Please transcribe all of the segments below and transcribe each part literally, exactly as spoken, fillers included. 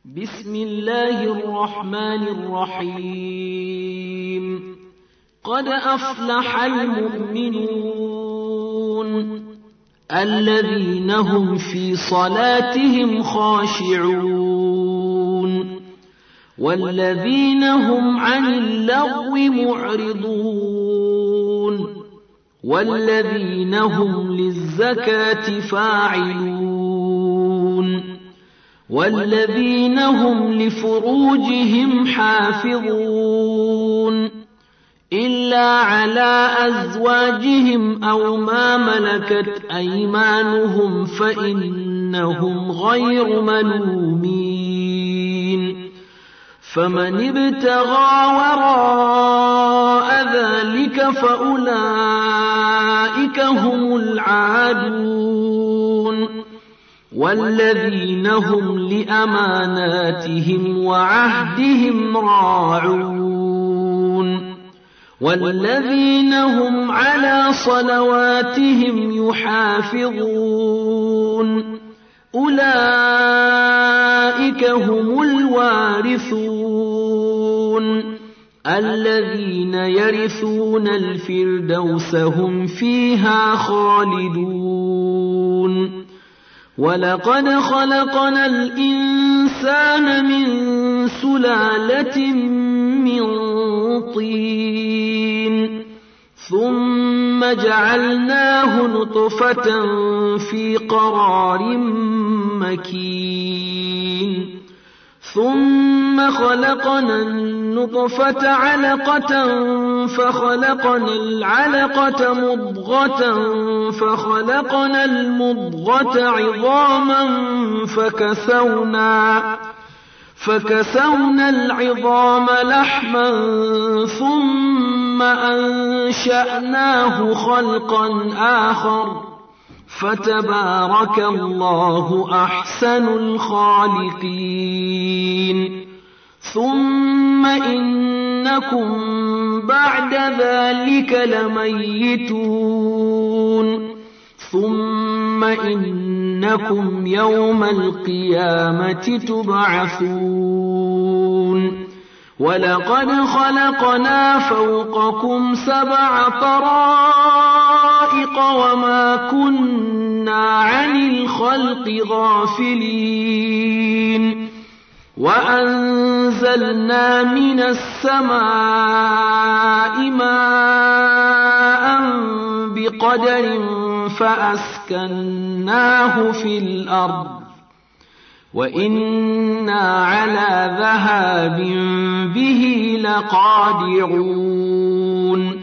بسم الله الرحمن الرحيم قد أفلح المؤمنون الذين هم في صلاتهم خاشعون والذين هم عن اللغو معرضون والذين هم للزكاة فاعلون والذين هم لفروجهم حافظون إلا على أزواجهم أو ما ملكت أيمانهم فإنهم غير ملومين فمن ابتغى وراء ذلك فأولئك هم العادون والذين هم لأماناتهم وعهدهم راعون والذين هم على صلواتهم يحافظون أولئك هم الوارثون الذين يرثون الفردوس هم فيها خالدون ولقد خلقنا الإنسان من سلالة من طين ثم جعلناه نطفة في قرار مكين ثم خلقنا النطفة علقة فخلقنا العلقة مضغة فخلقنا المضغة عظاما فكسونا فكسونا العظام لحما ثم أنشأناه خلقا آخر فتبارك الله أحسن الخالقين ثم إنكم بعد ذلك لميتون ثم إنكم يوم القيامة تبعثون ولقد خلقنا فوقكم سبع طرائق وما كنا عن الخلق غافلين وأنزلنا من السماء ماء بقدر فأسكناه في الأرض وإنا على ذهاب به لقادرون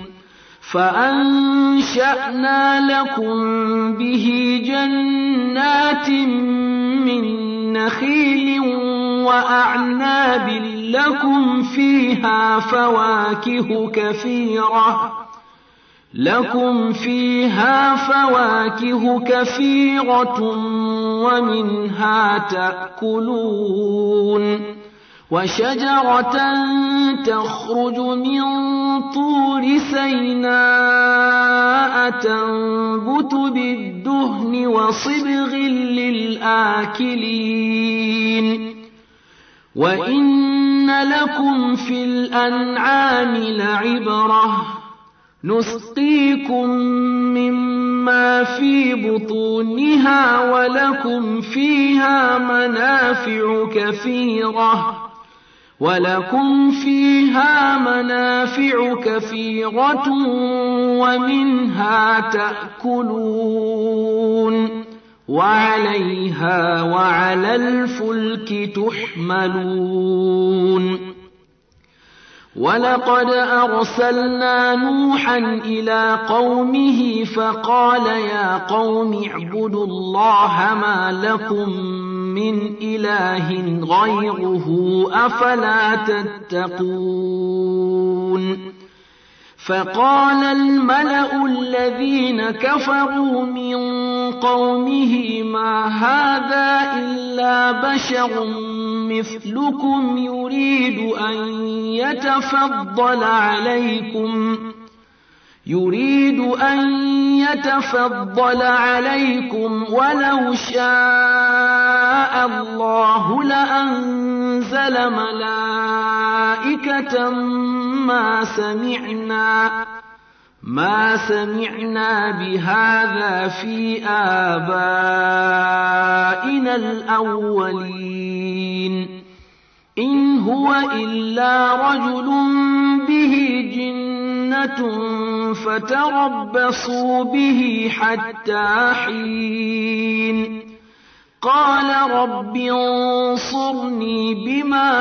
فأنشأنا لكم به جنات من نخيل وأعناب لكم فيها فواكه كثيرة لكم فيها فواكه كثيرة ومنها تأكلون وشجرة تخرج من طور سيناء تنبت بالدهن وصبغ للآكلين وإن لكم في الأنعام لعبرة نسقيكم مما في بطونها ولكم فيها منافع كثيرة ولكم فيها منافع كثيرة ومنها تأكلون وعليها وعلى الفلك تحملون ولقد أرسلنا نوحا إلى قومه فقال يا قوم اعبدوا الله ما لكم من إله غيره أفلا تتقون فقال الملأ الذين كفروا من قومه ما هذا إلا بشر مثلكم يريد أن يتفضل عليكم يريد أن يتفضل عليكم ولو شاء الله لأنزل أنزل ملائكة ما سمعنا ما سمعنا بهذا في آبائنا الأولين إن هو إلا رجل به جنة فتربصوا به حتى حين قال رب انصرني بما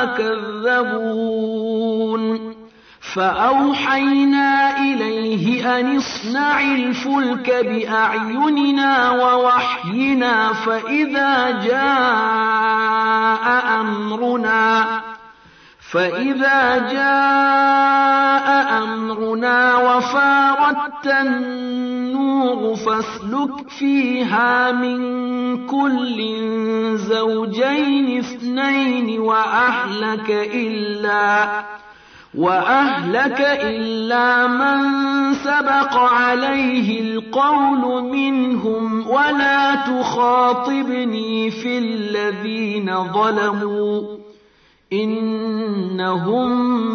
كذبون فأوحينا إليه أن اصنع الفلك بأعيننا ووحينا فإذا جاء أمرنا فإذا جاء أمرنا وفارت النور فاسلك فيها من كل زوجين اثنين وأهلك إلا وأهلك إلا من سبق عليه القول منهم ولا تخاطبني في الذين ظلموا إنهم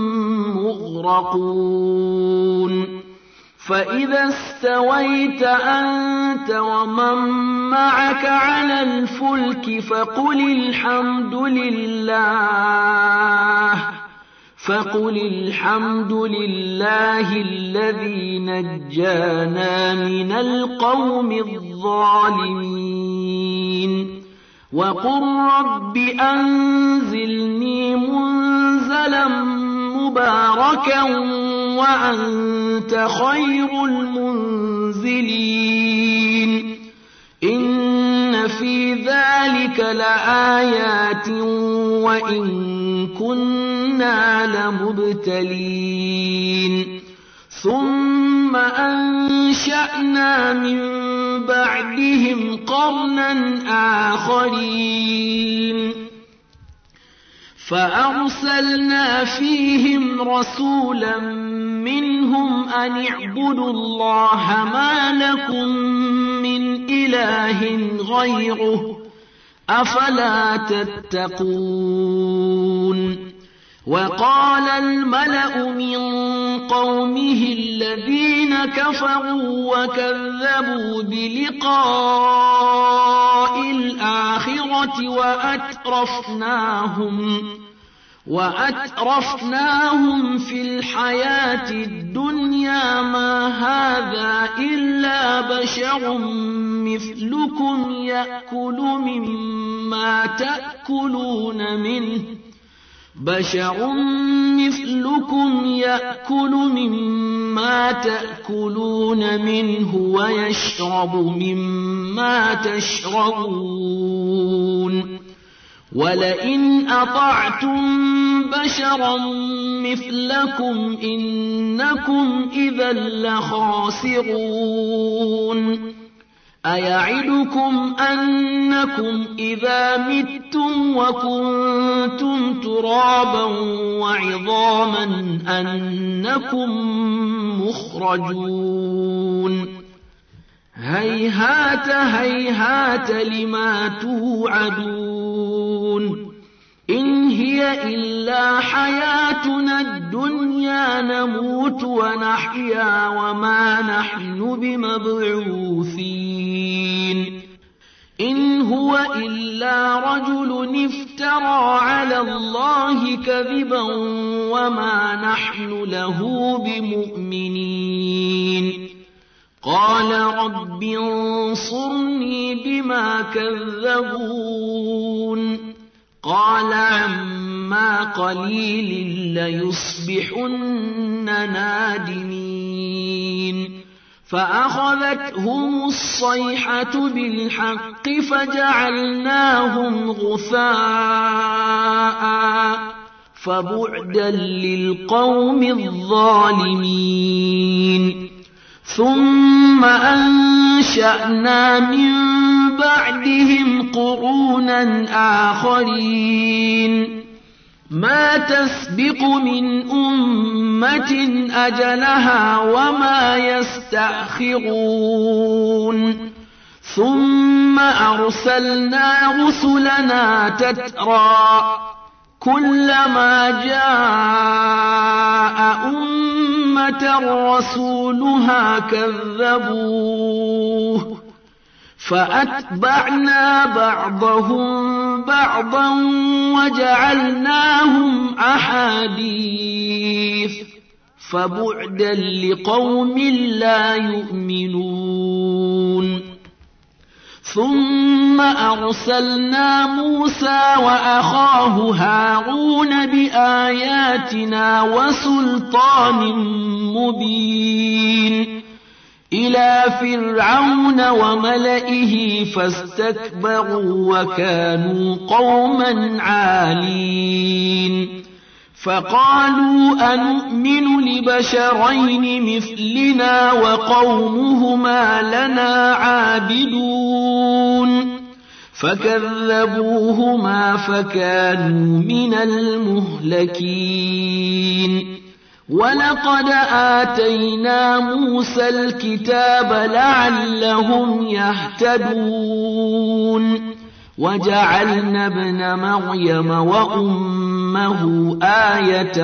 مغرقون فإذا استويت أنت ومن معك على الفلك فقل الحمد لله فقل الحمد لله الذي نجانا من القوم الظالمين وقل رب أنزلني منزلا مباركا وأنت خير المنزلين إن في ذلك لآيات وإن كنا لمبتلين ثم أنشأنا من بعدهم قرنا آخرين فأرسلنا فيهم رسولا منهم أن اعبدوا الله ما لكم من إله غيره أفلا تتقون وقال الملأ من قومه الذين كفروا وكذبوا بلقاء الآخرة وأترفناهم وأترفناهم في الحياة الدنيا ما هذا إلا بشر مثلكم يأكل مما تأكلون منه بشر مثلكم يأكل مما تأكلون منه ويشرب مما تشربون ولئن أطعتم بشرا مثلكم إنكم إذا لخاسرون أيعدكم أنكم إذا متم وكنتم ترابا وعظاما أنكم مخرجون هيهات هيهات لما توعدون إن هي إلا حياتنا الدنيا نموت ونحيا وما نحن بمبعوثين إن هو إلا رجل افترى على الله كذبا وما نحن له بمؤمنين قال رب انصرني بما كذبون قال عما قليل ليصبحن نادمين فأخذتهم الصيحة بالحق فجعلناهم غثاء فبعدا للقوم الظالمين ثم أنشأنا من بعدهم قرونا آخرين ما تسبق من أمة أجلها وما يستأخرون ثم أرسلنا رسلنا تترى كلما جاء أمة رسولها كذبوه فأتبعنا بعضهم بعضا وجعلناهم أحاديث فبعدا لقوم لا يؤمنون ثم أرسلنا موسى وأخاه هارون بآياتنا وسلطان مبين إلى فرعون وملئه فاستكبروا وكانوا قوما عالين فقالوا أنؤمن لبشرين مثلنا وقومهما لنا عابدون فكذبوهما فكانوا من المهلكين ولقد آتينا موسى الكتاب لعلهم يهتدون وجعلنا ابن مريم وأمه آية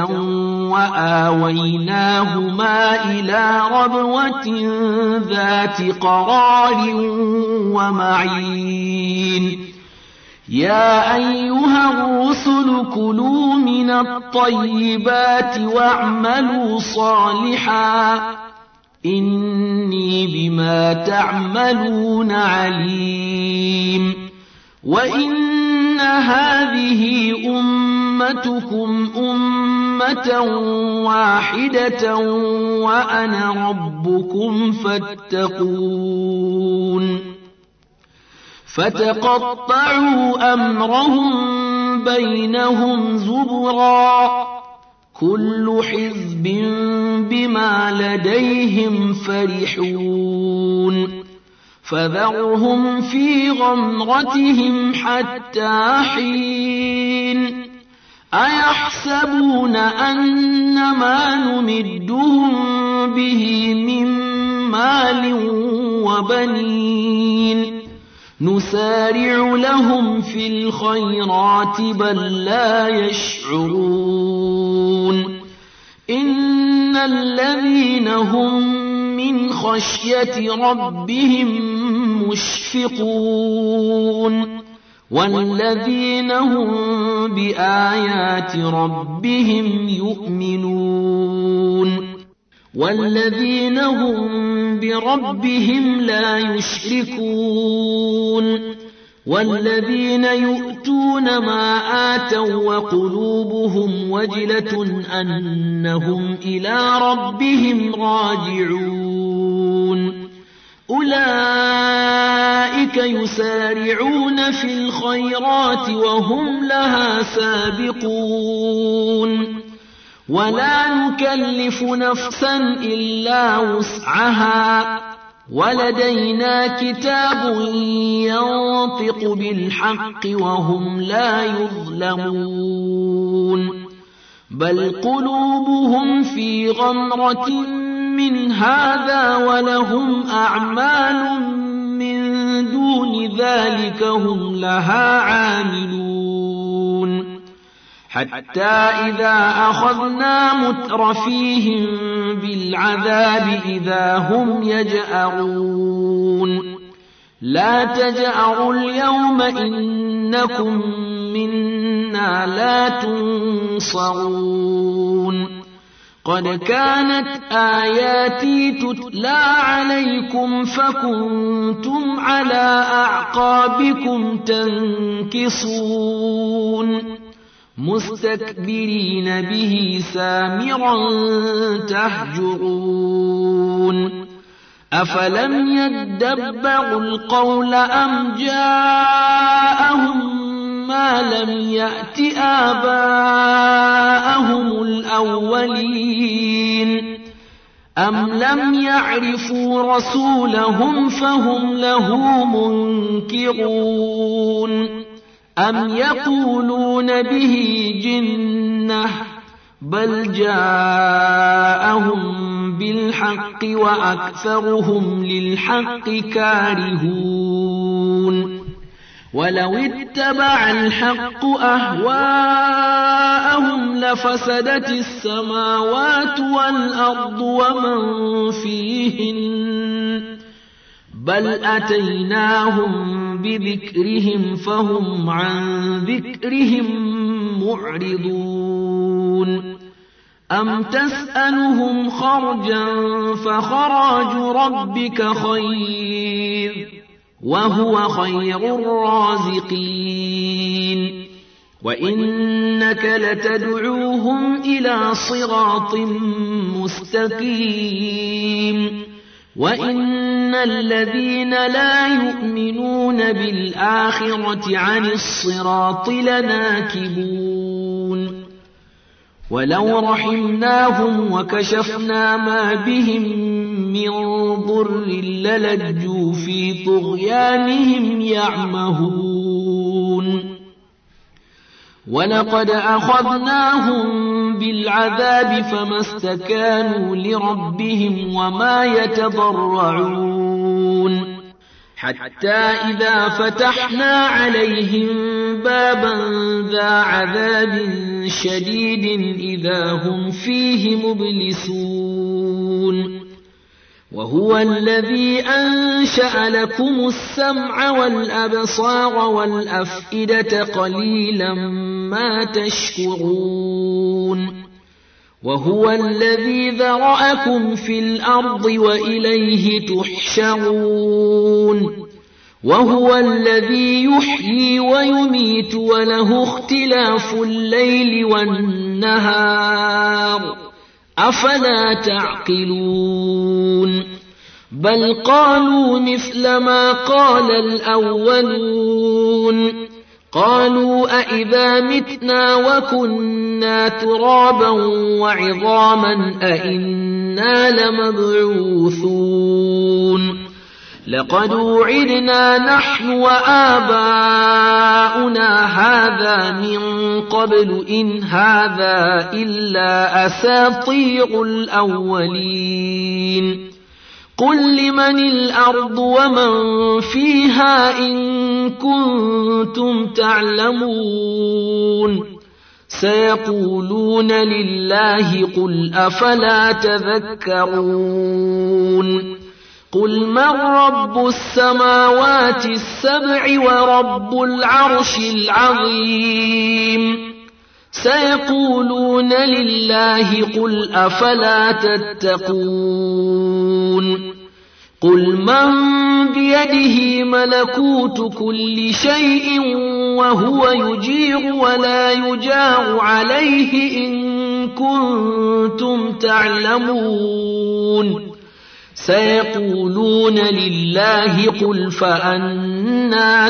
وآويناهما إلى ربوة ذات قرار ومعين يا أيها الرسل كلوا من الطيبات واعملوا صالحا إني بما تعملون عليم وإن هذه أمتكم أمة واحدة وأنا ربكم فاتقون فتقطعوا أمرهم بينهم زبرا كل حزب بما لديهم فرحون فذرهم في غمرتهم حتى حين أيحسبون أن ما نمدهم به من مال وبنين نسارع لهم في الخيرات بل لا يشعرون إن الذين هم من خشية ربهم مشفقون والذين هم بآيات ربهم يؤمنون والذين هم بربهم لا يشركون والذين يؤتون ما آتوا وقلوبهم وجلة أنهم إلى ربهم راجعون أولئك يسارعون في الخيرات وهم لها سابقون ولا نكلف نفسا إلا وسعها ولدينا كتاب ينطق بالحق وهم لا يظلمون بل قلوبهم في غمرة من هذا ولهم أعمال من دون ذلك هم لها عاملون حتى إذا أخذنا مترفيهم بالعذاب إذا هم يجأرون لا تجأروا اليوم إنكم منا لا تنصرون قد كانت آياتي تتلى عليكم فكنتم على أعقابكم تنكصون مستكبرين به سامرا تهجرون أفلم يدبروا القول أم جاءهم ما لم يأت آباءهم الأولين أم لم يعرفوا رسولهم فهم له منكرون أم يقولون به جنة بل جاءهم بالحق وأكثرهم للحق كارهون ولو اتبع الحق أهواءهم لفسدت السماوات والأرض ومن فيهن بل أتيناهم بذكرهم فهم عن ذكرهم معرضون أم تسألهم خرجا فخراج ربك خير وهو خير الرازقين وإنك لتدعوهم إلى صراط مستقيم وإن الذين لا يؤمنون بالآخرة عن الصراط لناكبون ولو رحمناهم وكشفنا ما بهم من ضر للجوا في طغيانهم يعمهون ولقد أخذناهم بالعذاب فما استكانوا لربهم وما يتضرعون حتى إذا فتحنا عليهم بابا ذا عذاب شديد إذا هم فيه مبلسون وهو الذي أنشأ لكم السمع والأبصار والأفئدة قليلا ما تشكرون وهو الذي ذرأكم في الأرض وإليه تحشرون وهو الذي يحيي ويميت وله اختلاف الليل والنهار أفلا تعقلون بل قالوا مثل ما قال الأولون قالوا أئذا متنا وكنا ترابا وعظاما أئنا لمبعوثون لقد وعدنا نحن وآباؤنا هذا من قبل إن هذا إلا أساطير الأولين قل لمن الأرض ومن فيها إن كنتم تعلمون سيقولون لله قل أفلا تذكرون قل من رب السماوات السبع ورب العرش العظيم سيقولون لله قل أفلا تتقون قل من بيده ملكوت كل شيء وهو يجير ولا يجار عليه إن كنتم تعلمون سيقولون لله قل فأنى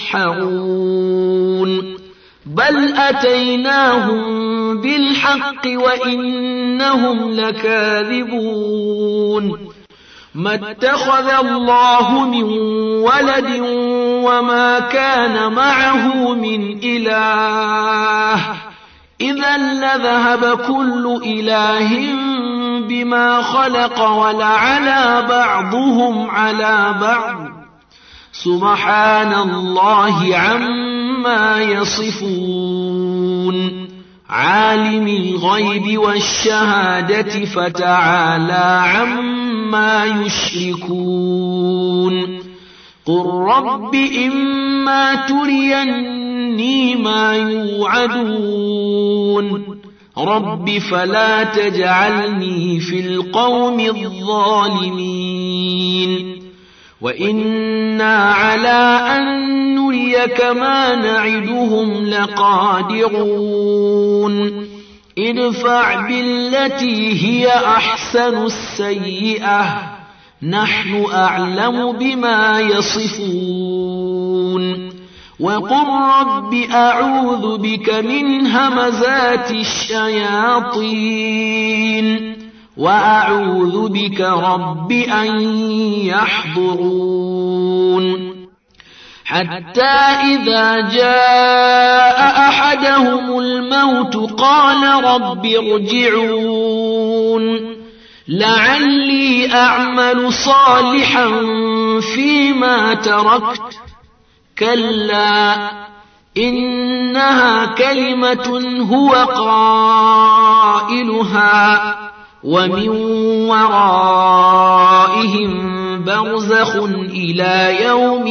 تسحرون بل أتيناهم بالحق وإنهم لكاذبون ما اتخذ الله من ولد وما كان معه من إله إذا لذهب كل إله بما خلق ولعلى بعضهم على بعض سبحان الله عما يصفون عالم الغيب والشهادة فتعالى عما يشركون قل رب إما تريني ما يوعدون رب فلا تجعلني في القوم الظالمين وإنا على أن نريك ما نعدهم لقادرون ادفع بالتي هي أحسن السيئة نحن أعلم بما يصفون وقل رب أعوذ بك من همزات الشياطين وأعوذ بك رب أن يحضرون حتى إذا جاء أحدهم الموت قال رب ارجعون لعلي أعمل صالحا فيما تركت كلا إنها كلمة هو قائلها ومن ورائهم برزخ إلى يوم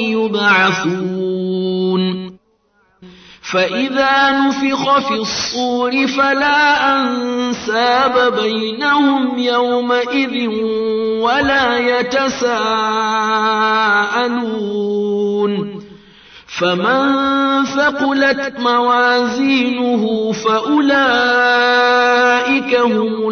يبعثون فإذا نفخ في الصور فلا أنساب بينهم يومئذ ولا يتساءلون فمن ثقلت موازينه فأولئك هم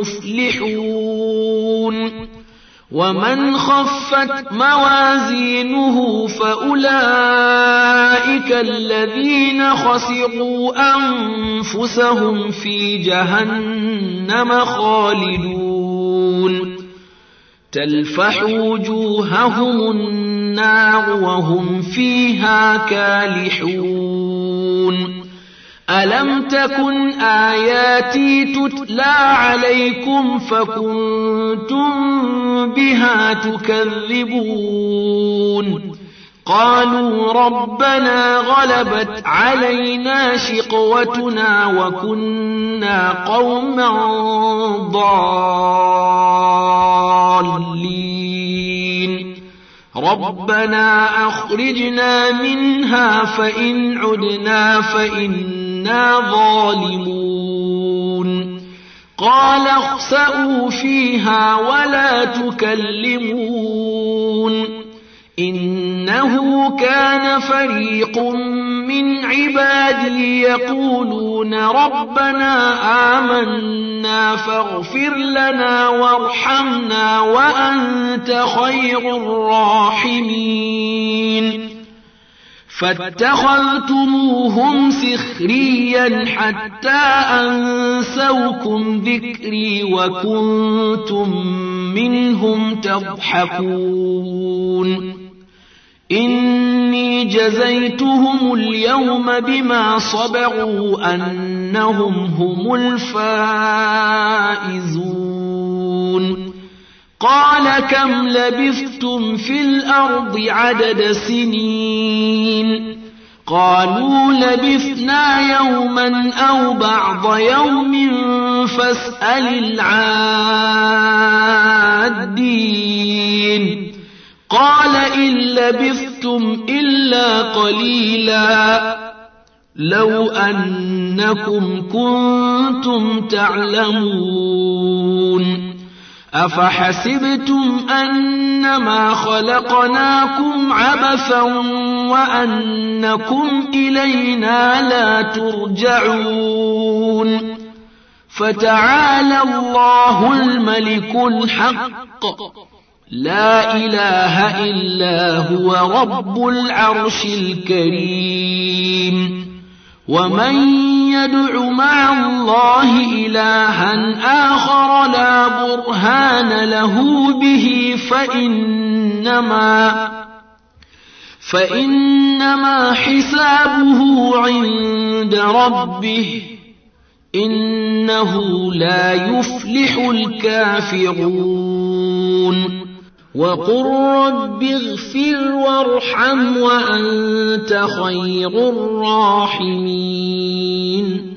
المفلحون ومن خفت موازينه فأولئك الذين خسروا أنفسهم في جهنم خالدون تلفح وجوههم النار وهم فيها كالحون ألم تكن آياتي تتلى عليكم فكنتم بها تكذبون قالوا ربنا غلبت علينا شقوتنا وكنا قوما ضالين ربنا أخرجنا منها فإن عدنا فإنا ظالمون قال اخسئوا فيها ولا تكلمون إنه كان فريق من عبادي يقولون ربنا آمنا فاغفر لنا وارحمنا وأنت خير الراحمين فاتخذتموهم سخريا حتى أنسوكم ذكري وكنتم منهم تضحكون إني جزيتهم اليوم بما صبروا أنهم هم الفائزون قال كم لبثتم في الأرض عدد سنين قالوا لبثنا يوما أو بعض يوم فاسأل العادين قال إن لبثتم إلا قليلا لو أنكم كنتم تعلمون أفحسبتم أنما خلقناكم عبثا وأنكم إلينا لا ترجعون فتعالى الله الملك الحق لا إله إلا هو رب العرش الكريم ومن يدع مع الله إلها آخر لا برهان له به فإنما فإنما حسابه عند ربه إنه لا يفلح الكافرون وقل رب اغفر وارحم وأنت خير الراحمين